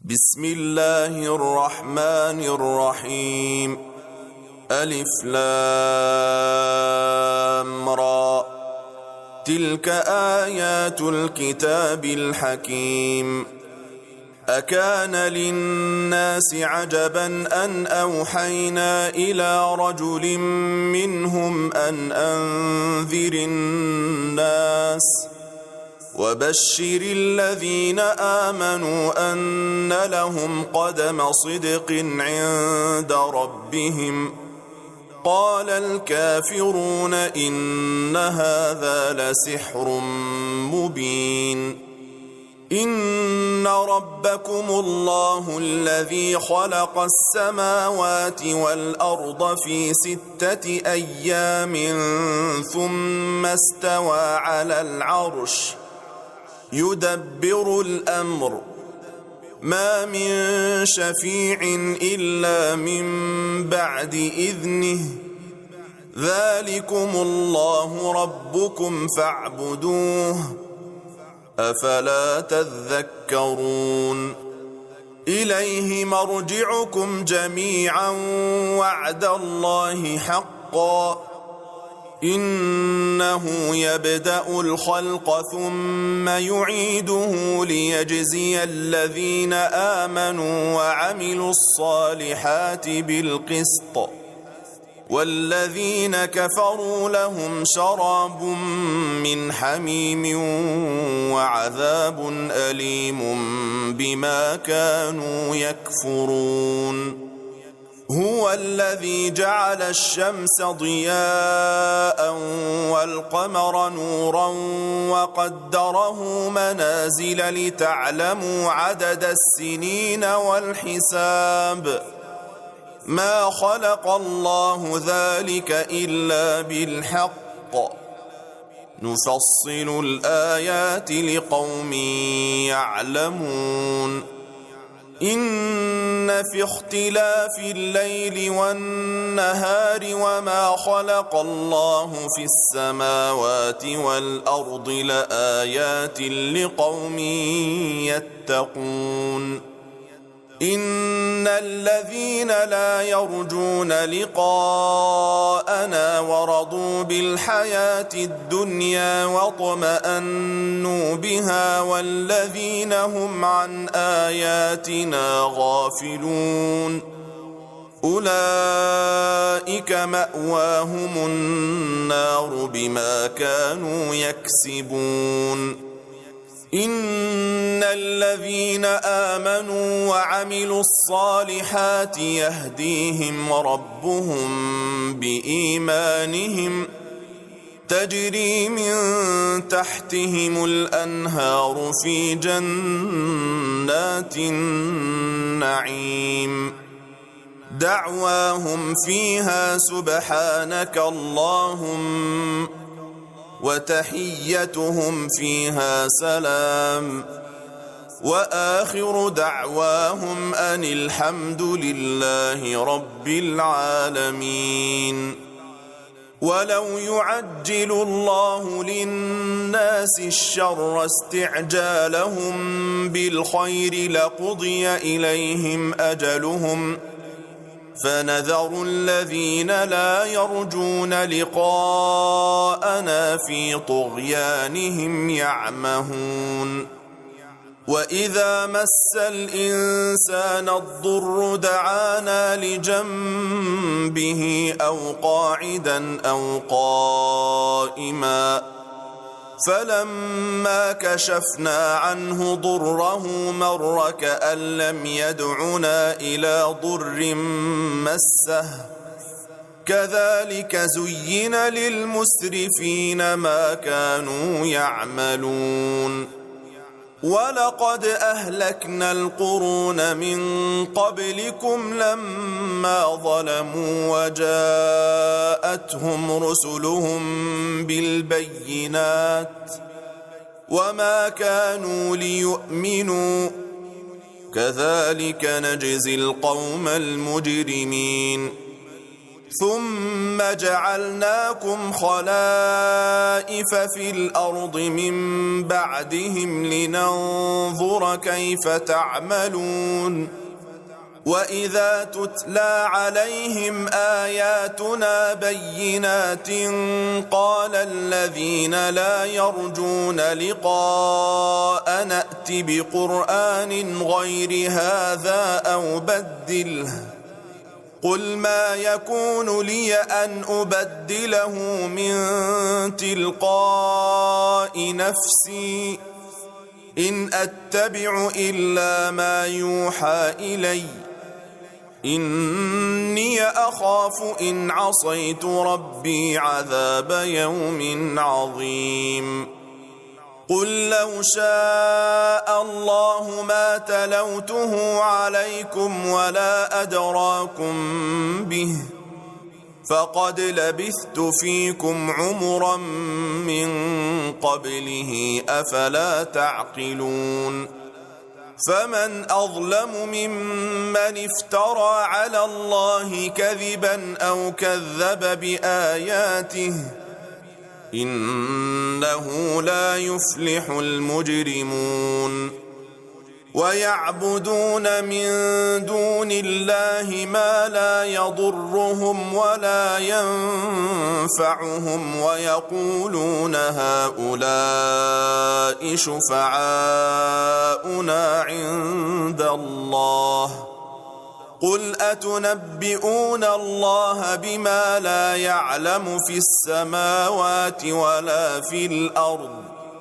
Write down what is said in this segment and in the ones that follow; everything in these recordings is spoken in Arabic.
بسم الله الرحمن الرحيم. ألف لام را. تلك آيات الكتاب الحكيم. أكان للناس عجبا أن أوحينا إلى رجل منهم أن أنذر الناس وبشر الذين آمنوا أن لهم قدم صدق عند ربهم. قال الكافرون إن هذا لسحر مبين. إن ربكم الله الذي خلق السماوات والأرض في 6 أيام ثم استوى على العرش يدبر الأمر ما من شفيع إلا من بعد إذنه ذلكم الله ربكم فاعبدوه أفلا تذكرون. إليه مرجعكم جميعا وعد الله حقا إنه يبدأ الخلق ثم يعيده ليجزي الذين آمنوا وعملوا الصالحات بالقسط والذين كفروا لهم شراب من حميم وعذاب أليم بما كانوا يكفرون. هو الذي جعل الشمس ضياء والقمر نورا وقدره منازل لتعلموا عدد السنين والحساب. ما خلق الله ذلك إلا بالحق نفصل الآيات لقوم يعلمون. إن في اختلاف الليل والنهار وما خلق الله في السماوات والأرض لآيات لقوم يتقون. إن الذين لا يرجون لقاءنا ورضوا بالحياة الدنيا واطمأنوا بها والذين هم عن آياتنا غافلون أولئك مأواهم النار بما كانوا يكسبون. إن الذين آمنوا وعملوا الصالحات يهديهم ربهم بإيمانهم تجري من تحتهم الأنهار في جنات النعيم دعواهم فيها سبحانك اللهم وتحيتهم فيها سلام وآخر دعواهم أن الحمد لله رب العالمين. ولو يعجل الله للناس الشر استعجالهم بالخير لقضي إليهم أجلهم فنذر الذين لا يرجون لقاءنا في طغيانهم يعمهون. وإذا مس الإنسان الضر دعانا لجنبه أو قاعدا أو قائما فلما كشفنا عنه ضره مر كأن لم يدعنا إلى ضر مسه كذلك زين للمسرفين ما كانوا يعملون. ولقد أهلكنا القرون من قبلكم لما ظلموا وجاءتهم رسلهم بالبينات وما كانوا ليؤمنوا كذلك نجزي القوم المجرمين. ثم جعلناكم خلائف في الأرض من بعدهم لننظر كيف تعملون وإذا تتلى عليهم آياتنا بينات قال الذين لا يرجون لقاء نأت بقرآن غير هذا أو بدله قل ما يكون لي أن أبدله من تلقاء نفسي إن أتبع إلا ما يوحى إلي إني أخاف إن عصيت ربي عذاب يوم عظيم قل لو شاء الله ما تلوته عليكم ولا أدراكم به فقد لبثت فيكم عمرا من قبله أفلا تعقلون فمن أظلم ممن افترى على الله كذبا أو كذب بآياته إنه لا يفلح المجرمون ويعبدون من دون الله ما لا يضرهم ولا ينفعهم ويقولون هؤلاء شفعاؤنا عند الله قل أتنبئون الله بما لا يعلم في السماوات ولا في الأرض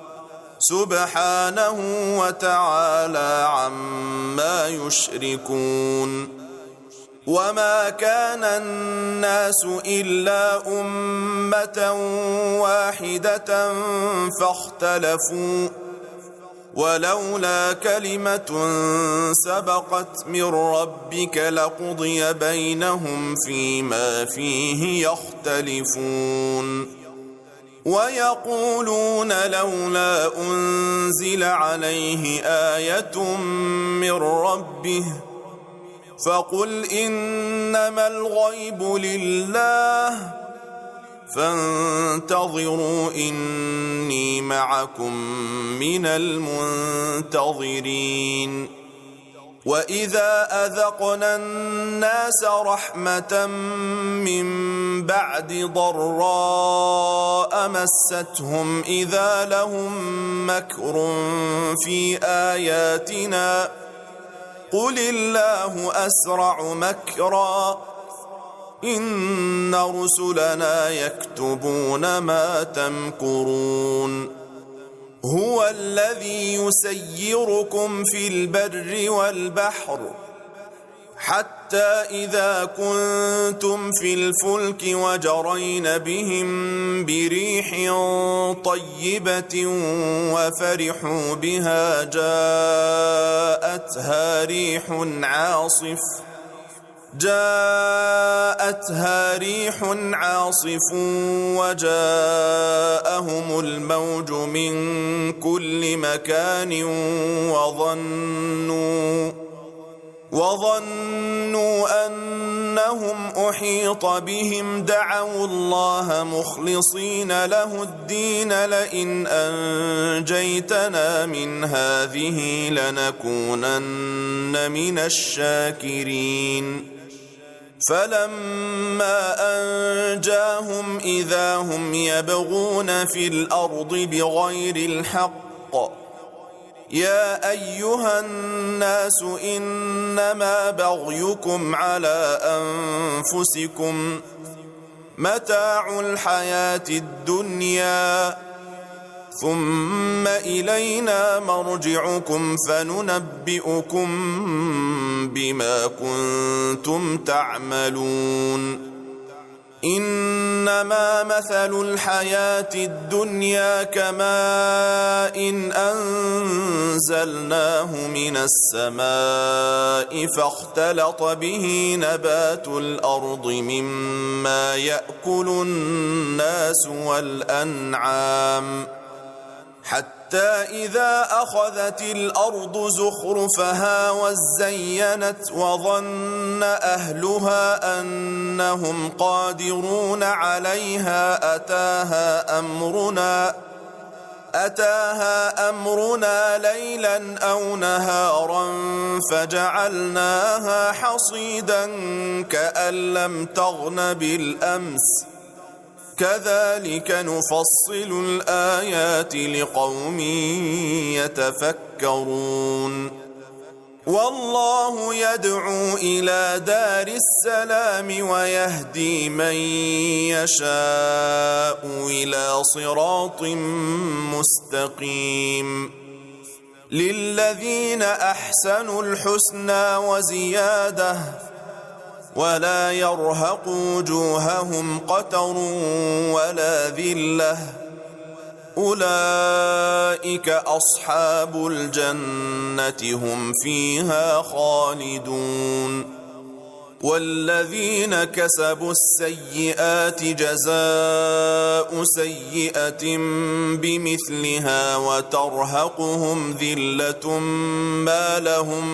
سبحانه وتعالى عما يشركون وما كان الناس إلا أمة واحدة فاختلفوا ولولا كلمة سبقت من ربك لقضي بينهم فيما فيه يختلفون ويقولون لولا أنزل عليه آية من ربه فقل إنما الغيب لله فانتظروا إني معكم من المنتظرين وإذا أذقنا الناس رحمة من بعد ضراء مستهم إذا لهم مكر في آياتنا قل الله أسرع مكرا إن رسلنا يكتبون ما تمكرون هو الذي يسيركم في البر والبحر حتى إذا كنتم في الفلك وجرين بهم بريح طيبة وفرحوا بها جاءتها ريح عاصف وجاءهم الموج من كل مكان وظنوا أنهم أحيط بهم دعوا الله مخلصين له الدين لئن أنجيتنا من هذه لنكونن من الشاكرين فلما أنجاهم إذا هم يبغون في الأرض بغير الحق يا أيها الناس إنما بغيكم على أنفسكم متاع الحياة الدنيا ثم إلينا مرجعكم فننبئكم بما كنتم تعملون إنما مثل الحياة الدنيا كماء أنزلناه من السماء فاختلط به نبات الأرض مما يأكل الناس والأنعام حتى حتى إذا أخذت الأرض زخرفها وزينت وظن أهلها أنهم قادرون عليها أتاها أمرنا ليلا أو نهارا فجعلناها حصيدا كأن لم تغن بالأمس كذلك نفصل الآيات لقوم يتفكرون والله يدعو إلى دار السلام ويهدي من يشاء إلى صراط مستقيم للذين أحسنوا الحسنى وزيادة ولا يرهق وجوههم قتر ولا ذلة أولئك أصحاب الجنة هم فيها خالدون والذين كسبوا السيئات جزاء سيئة بمثلها وترهقهم ذلة ما لهم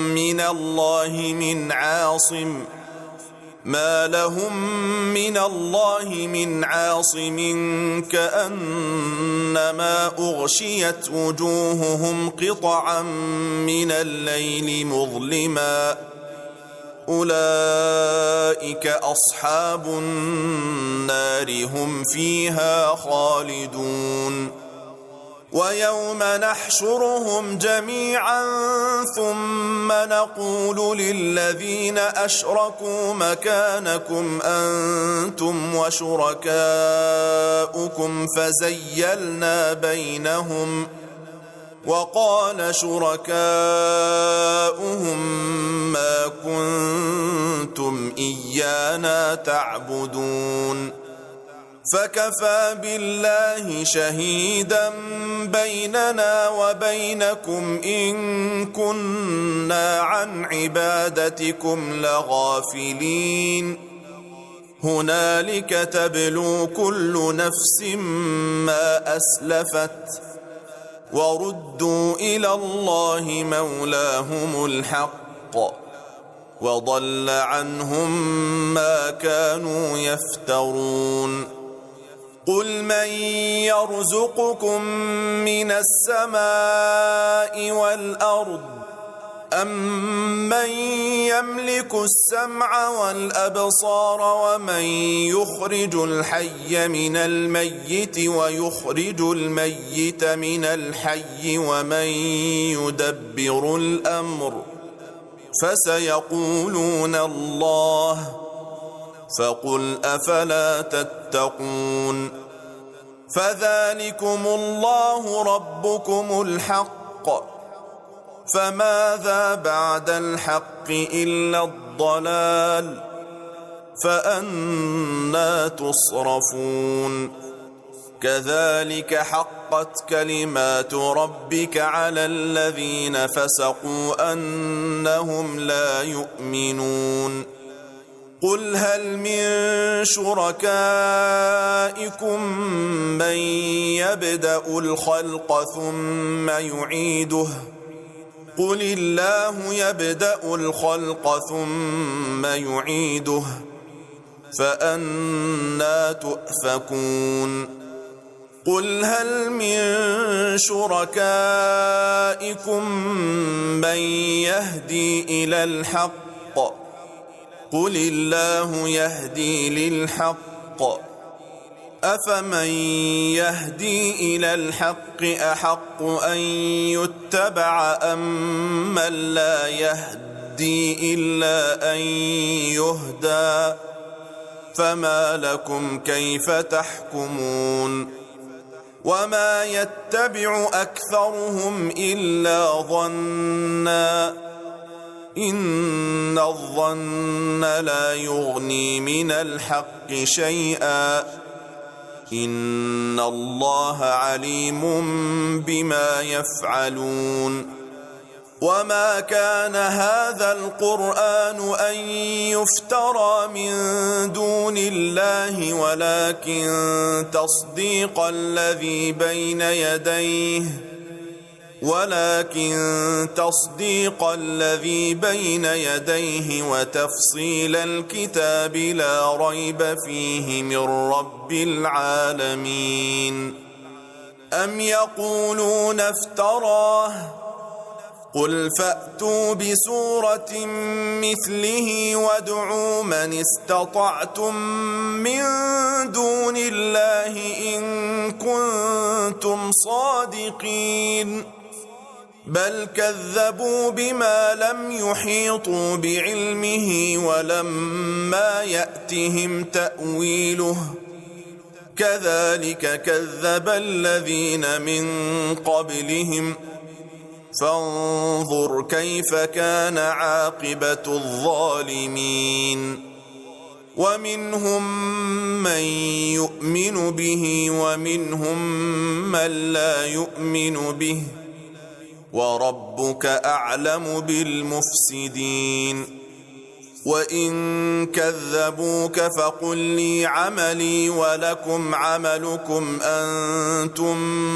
من الله من عاصم كأنما أغشيت وجوههم قطعا من الليل مظلما أولئك أصحاب النار هم فيها خالدون ويوم نحشرهم جميعا ثم نقول للذين أشركوا مكانكم أنتم وشركاؤكم فزيلنا بينهم وقال شركاؤهم ما كنتم إيانا تعبدون فكفى بالله شهيدا بيننا وبينكم إن كنا عن عبادتكم لغافلين هنالك تبلو كل نفس ما أسلفت وردوا إلى الله مولاهم الحق وضل عنهم ما كانوا يفترون قل من يرزقكم من السماء والأرض أمن يملك السمع والأبصار ومن يخرج الحي من الميت ويخرج الميت من الحي ومن يدبر الأمر فسيقولون الله فقل أفلا تتقون فذلكم الله ربكم الحق فماذا بعد الحق إلا الضلال فأنى تصرفون كذلك حقت كلمات ربك على الذين فسقوا أنهم لا يؤمنون قل هل من شركائكم من يبدأ الخلق ثم يعيده قل الله يبدأ الخلق ثم يعيده فأنى تؤفكون قل هل من شركائكم من يهدي إلى الحق قل الله يهدي للحق أفمن يهدي إلى الحق أحق أن يتبع أم من لا يهدي إلا أن يهدى فما لكم كيف تحكمون وما يتبع أكثرهم إلا ظنا إن الظن لا يغني من الحق شيئا إن الله عليم بما يفعلون وما كان هذا القرآن أن يفترى من دون الله ولكن تصديق الذي بين يديه وتفصيل الكتاب لا ريب فيه من رب العالمين. أم يقولون افتراه قل فأتوا بسورة مثله وادعوا من استطعتم من دون الله إن كنتم صادقين. بل كذبوا بما لم يحيطوا بعلمه ولما يأتهم تأويله كذلك كذب الذين من قبلهم فانظر كيف كان عاقبة الظالمين. ومنهم من يؤمن به ومنهم من لا يؤمن به وربك أعلم بالمفسدين. وإن كذبوك فقل لي عملي ولكم عملكم أنتم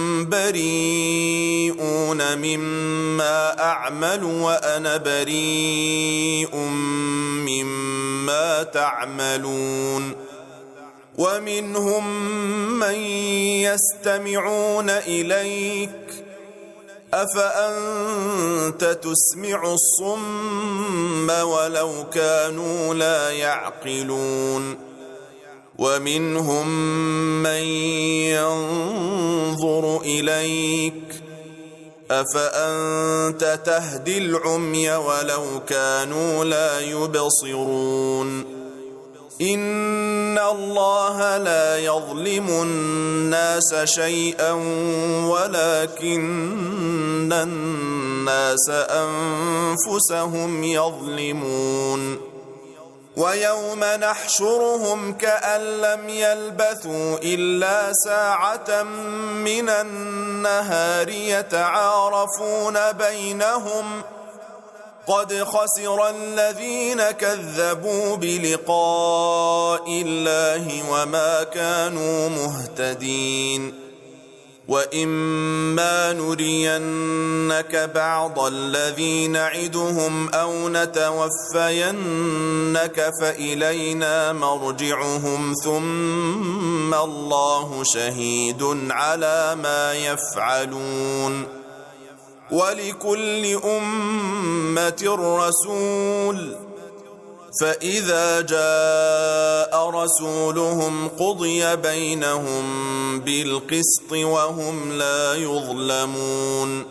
بريئون مما أعمل وأنا بريء مما تعملون. ومنهم من يستمعون إليك أفأنت تسمع الصم ولو كانوا لا يعقلون. ومنهم من ينظر إليك أفأنت تهدي العمي ولو كانوا لا يبصرون. إن الله لا يظلم الناس شيئا ولكن الناس أنفسهم يظلمون. ويوم نحشرهم كأن لم يلبثوا إلا ساعة من النهار يتعارفون بينهم قد خسر الذين كذبوا بلقاء الله وما كانوا مهتدين. وإما نرينك بعض الذي نعدهم أو نتوفينك فإلينا مرجعهم ثم الله شهيد على ما يفعلون. ولكل أمة رسول فإذا جاء رسولهم قضي بينهم بالقسط وهم لا يظلمون.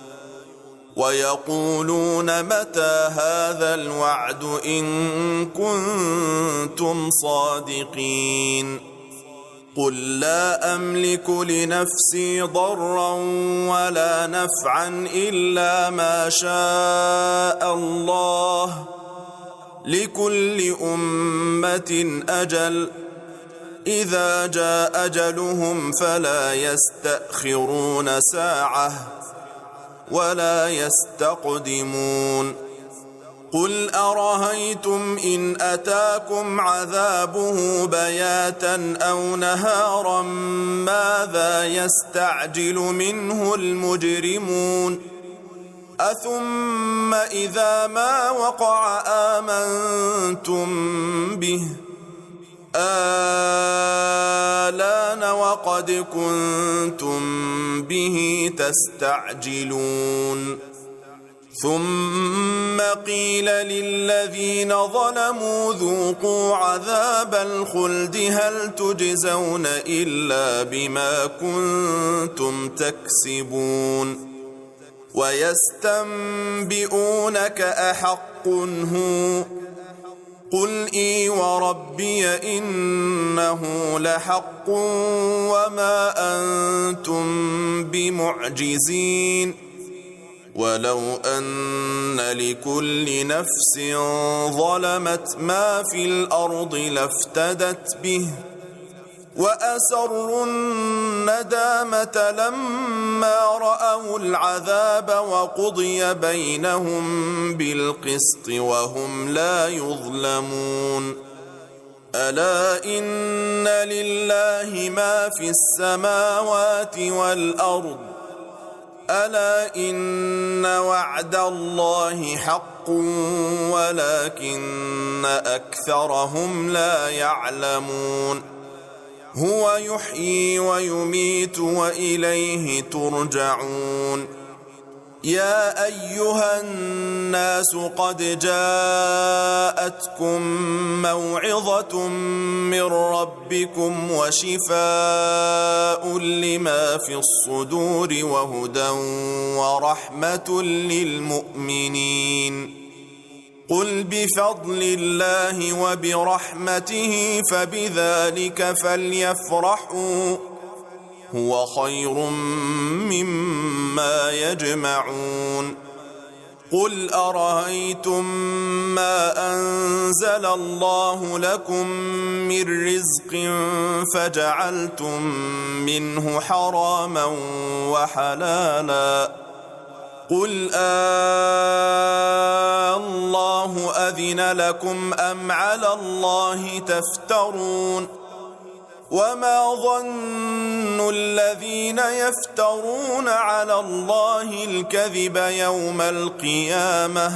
ويقولون متى هذا الوعد إن كنتم صادقين. قل لا أملك لنفسي ضرا ولا نفعا إلا ما شاء الله لكل أمة أجل إذا جاء أجلهم فلا يستأخرون ساعة ولا يستقدمون. قل أرهيتم إن أتاكم عذابه بياتا أو نهارا ماذا يستعجل منه المجرمون. أثم إذا ما وقع آمنتم به آلان وقد كنتم به تستعجلون. ثم قيل للذين ظلموا ذوقوا عذاب الخلد هل تجزون إلا بما كنتم تكسبون. ويستنبئونك أحق هو قل إي وربي إنه لحق وما أنتم بمعجزين. ولو أن لكل نفس ظلمت ما في الأرض لافتدت به وأسروا الندامة لما رأوا العذاب وقضي بينهم بالقسط وهم لا يظلمون ألا إن لله ما في السماوات والأرض ألا إن وعد الله حق ولكن أكثرهم لا يعلمون هو يحيي ويميت وإليه ترجعون يا أيها الناس قد جاءتكم موعظة من ربكم وشفاء لما في الصدور وهدى ورحمة للمؤمنين قل بفضل الله وبرحمته فبذلك فليفرحوا هو خير مما يجمعون قل أرأيتم ما أنزل الله لكم من رزق فجعلتم منه حراما وحلالا قل الله أذن لكم أم على الله تفترون وما ظن الذين يفترون على الله الكذب يوم القيامة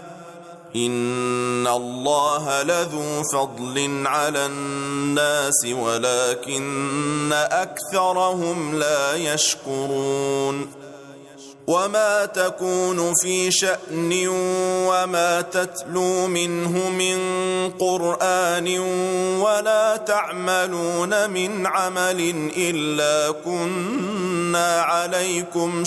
إن الله لذو فضل على الناس ولكن أكثرهم لا يشكرون وما تكون في شأن وما تتلو منه من قرآن ولا تعملون من عمل إلا كنا عليكم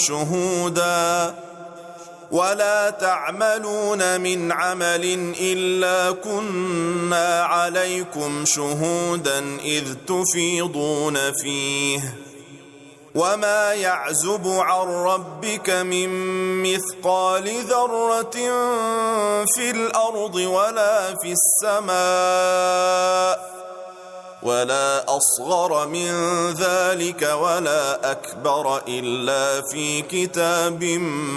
شهودا إذ تفيضون فيه وما يعزب عن ربك من مثقال ذرة في الأرض ولا في السماء ولا أصغر من ذلك ولا أكبر إلا في كتاب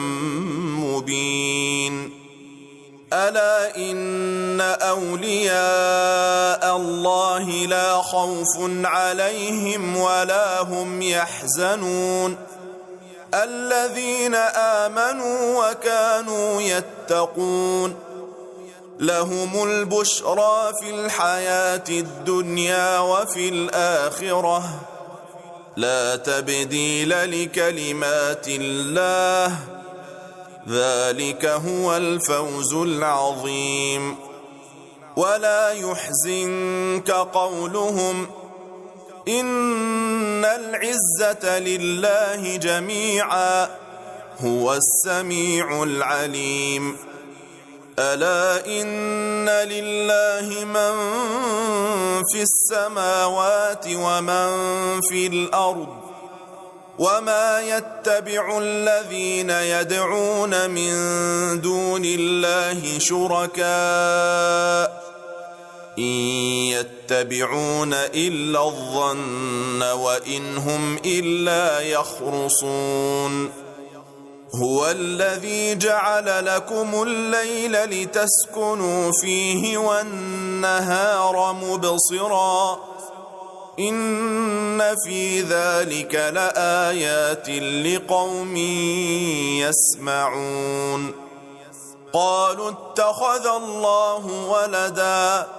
مبين ألا إن أولياء الله لا خوف عليهم ولا هم يحزنون الذين آمنوا وكانوا يتقون لهم البشرى في الحياة الدنيا وفي الآخرة لا تبديل لكلمات الله ذلك هو الفوز العظيم ولا يحزنك قولهم إن العزة لله جميعا هو السميع العليم ألا إن لله من في السماوات ومن في الأرض وما يتبع الذين يدعون من دون الله شركاء إن يتبعون إلا الظن وإن هم إلا يخرصون هو الذي جعل لكم الليل لتسكنوا فيه والنهار مبصرا إن في ذلك لآيات لقوم يسمعون قالوا اتخذ الله ولدا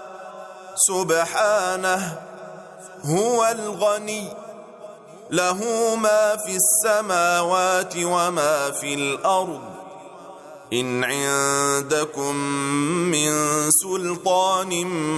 سبحانه هو الغني له ما في السماوات وما في الأرض إن عندكم من سلطان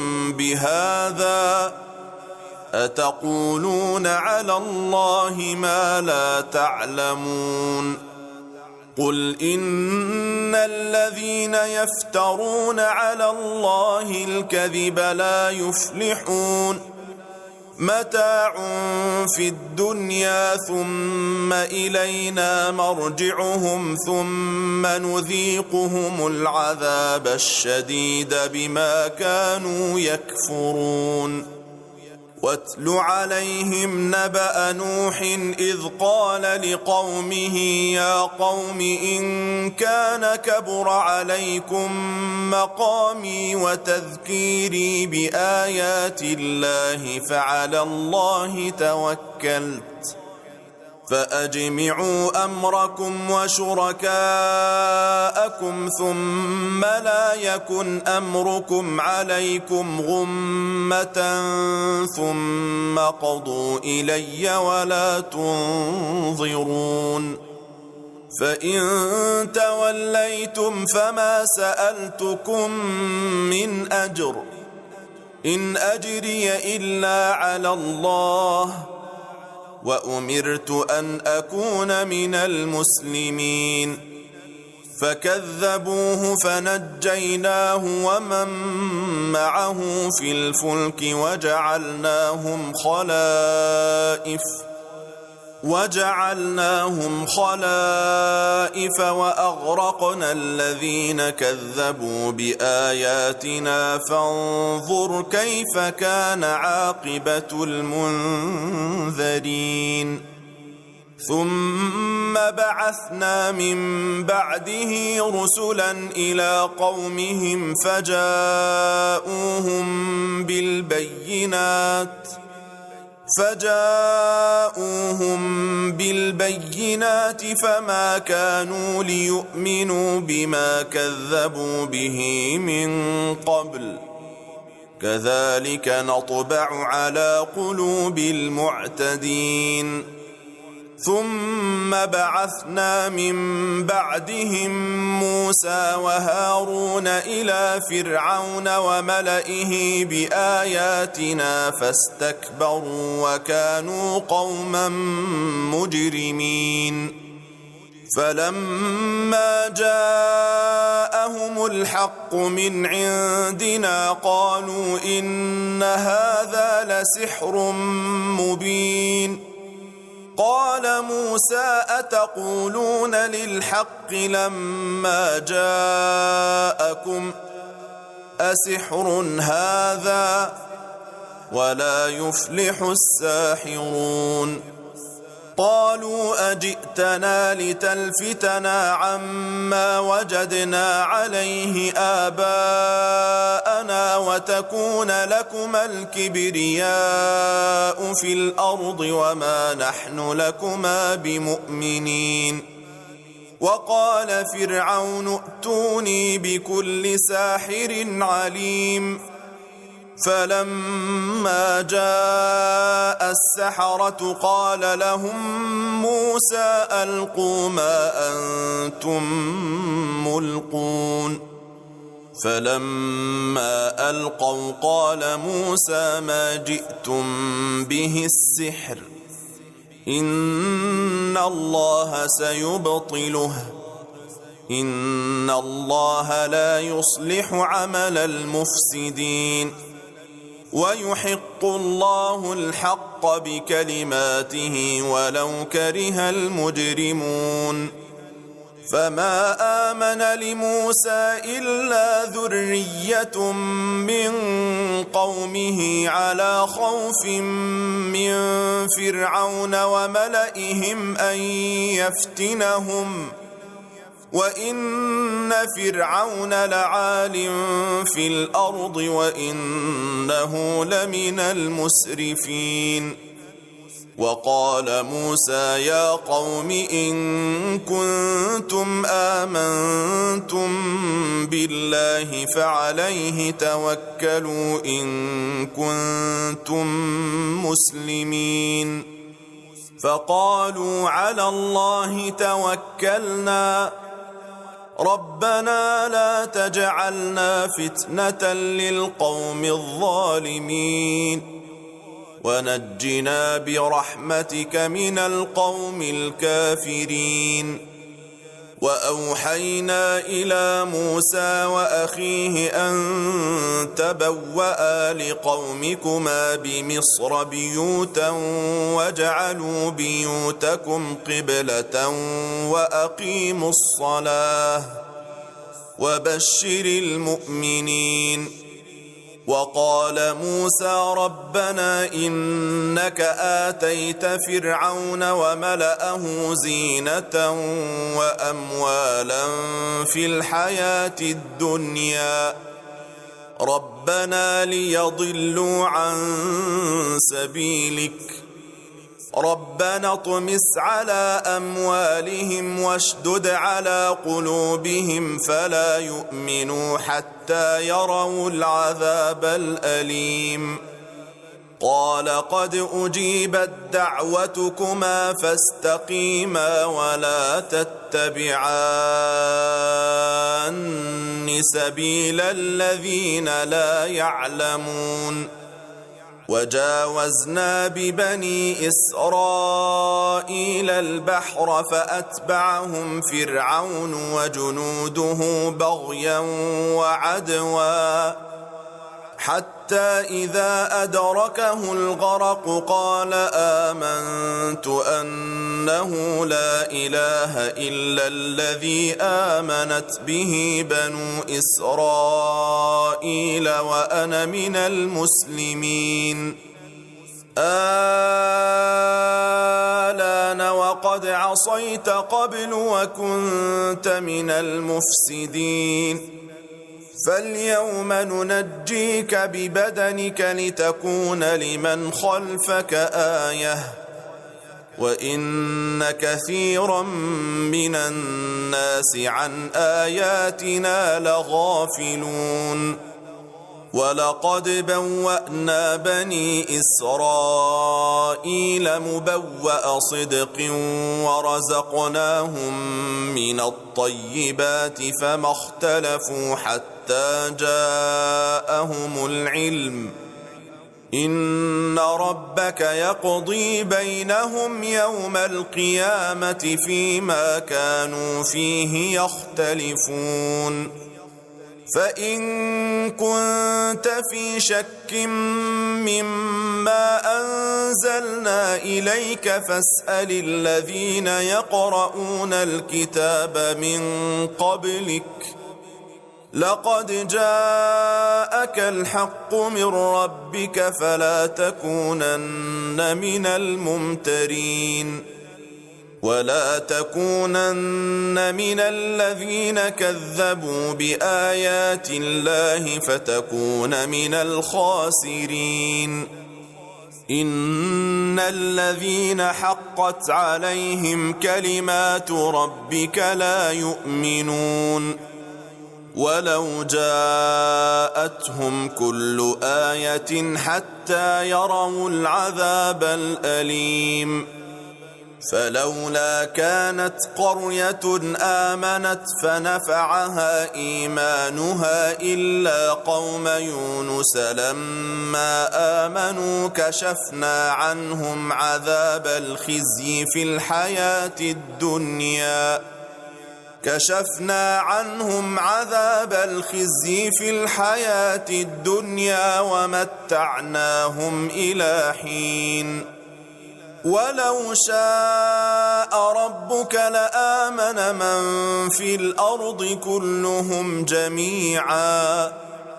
بهذا أتقولون على الله ما لا تعلمون قل إن الذين يفترون على الله الكذب لا يفلحون متاع في الدنيا ثم إلينا مرجعهم ثم نذيقهم العذاب الشديد بما كانوا يكفرون واتل عليهم نبأ نوح إذ قال لقومه يا قوم إن كان كبر عليكم مقامي وتذكيري بآيات الله فعلى الله توكلت فأجمعوا أمركم وشركاءكم ثم لا يكن أمركم عليكم غمة ثم قضوا إلي ولا تنظرون فإن توليتم فما سألتكم من أجر إن أجري إلا على الله وأمرت أن أكون من المسلمين فكذبوه فنجيناه ومن معه في الفلك وجعلناهم خلائف وأغرقنا الذين كذبوا بآياتنا فانظر كيف كان عاقبة المنذرين ثم بعثنا من بعده رسلا إلى قومهم فجاءوهم بالبينات فما كانوا ليؤمنوا بما كذبوا به من قبل كذلك نطبع على قلوب المعتدين ثم بعثنا من بعدهم موسى وهارون إلى فرعون وملئه بآياتنا فاستكبروا وكانوا قوما مجرمين فلما جاءهم الحق من عندنا قالوا إن هذا لسحر مبين قال موسى أتقولون للحق لما جاءكم أسحر هذا ولا يفلح الساحرون قالوا أجئتنا لتلفتنا عما وجدنا عليه آباءنا وتكون لكما الكبرياء في الأرض وما نحن لكما بمؤمنين وقال فرعون ائتوني بكل ساحر عليم فلما جاء السحرة قال لهم موسى ألقوا ما أنتم ملقون فلما ألقوا قال موسى ما جئتم به السحر إن الله سيبطله إن الله لا يصلح عمل المفسدين ويحق الله الحق بكلماته ولو كره المجرمون فما آمن لموسى إلا ذرية من قومه على خوف من فرعون وملئهم أن يفتنهم وإن فرعون لعال في الأرض وإنه لمن المسرفين وقال موسى يا قوم إن كنتم آمنتم بالله فعليه توكلوا إن كنتم مسلمين فقالوا على الله توكلنا ربنا لا تجعلنا فتنة للقوم الظالمين ونجنا برحمتك من القوم الكافرين وأوحينا إلى موسى وأخيه أن تبوأ لقومكما بمصر بيوتا واجعلوا بيوتكم قبلة وأقيموا الصلاة وبشر المؤمنين وقال موسى ربنا إنك آتيت فرعون وملأه زينة وأموالا في الحياة الدنيا ربنا ليضلوا عن سبيلك ربنا اطمس على أموالهم واشدد على قلوبهم فلا يؤمنوا حتى يروا العذاب الأليم قال قد أجيبت دعوتكما فاستقيما ولا تتبعان سبيل الذين لا يعلمون وجاوزنا ببني إسرائيل البحر فأتبعهم فرعون وجنوده بغيا وعدوا حتى إذا أدركه الغرق قال آمنت أنه لا إله إلا الذي آمنت به بنو إسرائيل وأنا من المسلمين الآن وقد عصيت قبل وكنت من المفسدين فاليوم ننجيك ببدنك لتكون لمن خلفك آية وإن كثيرا من الناس عن آياتنا لغافلون ولقد بوأنا بني إسرائيل مبوأ صدق ورزقناهم من الطيبات فما اختلفوا حتى جاءهم العلم إن ربك يقضي بينهم يوم القيامة فيما كانوا فيه يختلفون فإن كنت في شك مما أنزلنا إليك فاسأل الذين يقرؤون الكتاب من قبلك لقد جاءك الحق من ربك فلا تكونن من الممترين ولا تكونن من الذين كذبوا بآيات الله فتكون من الخاسرين إن الذين حقت عليهم كلمات ربك لا يؤمنون ولو جاءتهم كل آية حتى يروا العذاب الأليم فلولا كانت قرية آمنت فنفعها إيمانها إلا قوم يونس لما آمنوا كشفنا عنهم عذاب الخزي في الحياة الدنيا ومتعناهم إلى حين ولو شاء ربك لآمن من في الأرض كلهم جميعا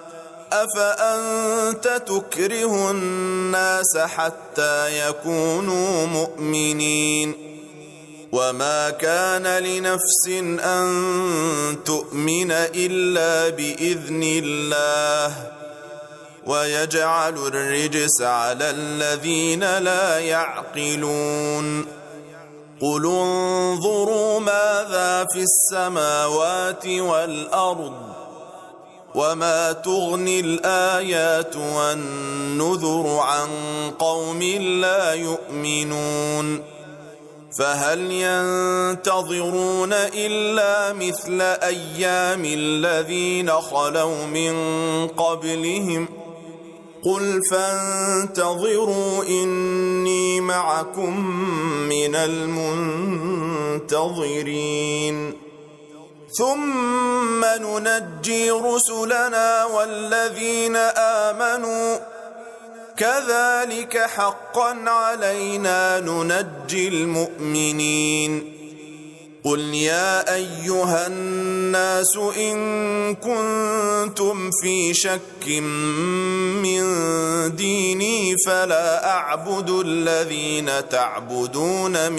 أفأنت تكره الناس حتى يكونوا مؤمنين وما كان لنفس أن تؤمن إلا بإذن الله ويجعل الرجس على الذين لا يعقلون قل انظروا ماذا في السماوات والأرض وما تغني الآيات والنذر عن قوم لا يؤمنون فهل ينتظرون إلا مثل أيام الذين خلوا من قبلهم قل فانتظروا إني معكم من المنتظرين ثم ننجي رسلنا والذين آمنوا كذلك حقا علينا ننجي المؤمنين قل يا أيها الناس إن كنتم في شك من ديني فلا أعبد الذين تعبدون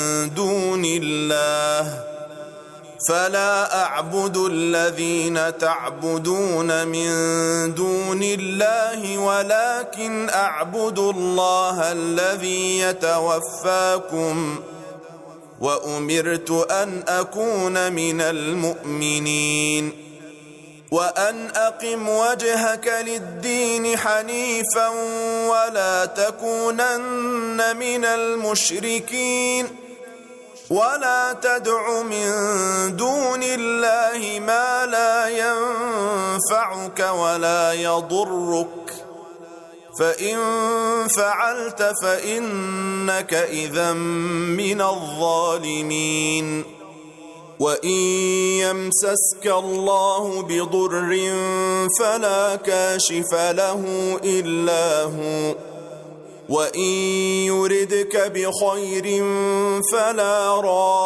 من دون الله ولكن أعبد الله الذي يتوفاكم وأمرت أن أكون من المؤمنين وأن أقم وجهك للدين حنيفا ولا تكونن من المشركين ولا تدع من دون الله ما لا ينفعك ولا يضرك فإن فعلت فإنك إذا من الظالمين وإن يمسسك الله بضر فلا كاشف له إلا هو وإن يردك بخير فلا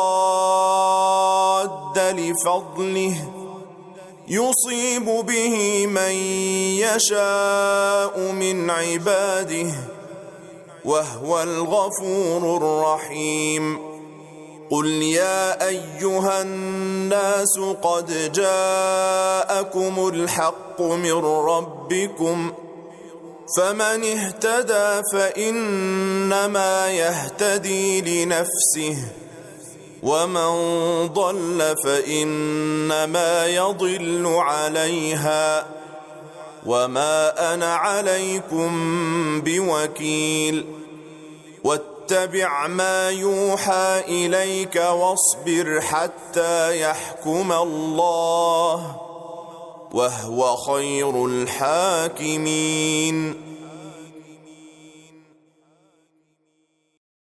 راد لفضله يصيب به من يشاء من عباده وهو الغفور الرحيم قل يا أيها الناس قد جاءكم الحق من ربكم فمن اهتدى فإنما يهتدي لنفسه ومن ضل فإنما يضل عليها وما أنا عليكم بوكيل واتبع ما يوحى إليك واصبر حتى يحكم الله وهو خير الحاكمين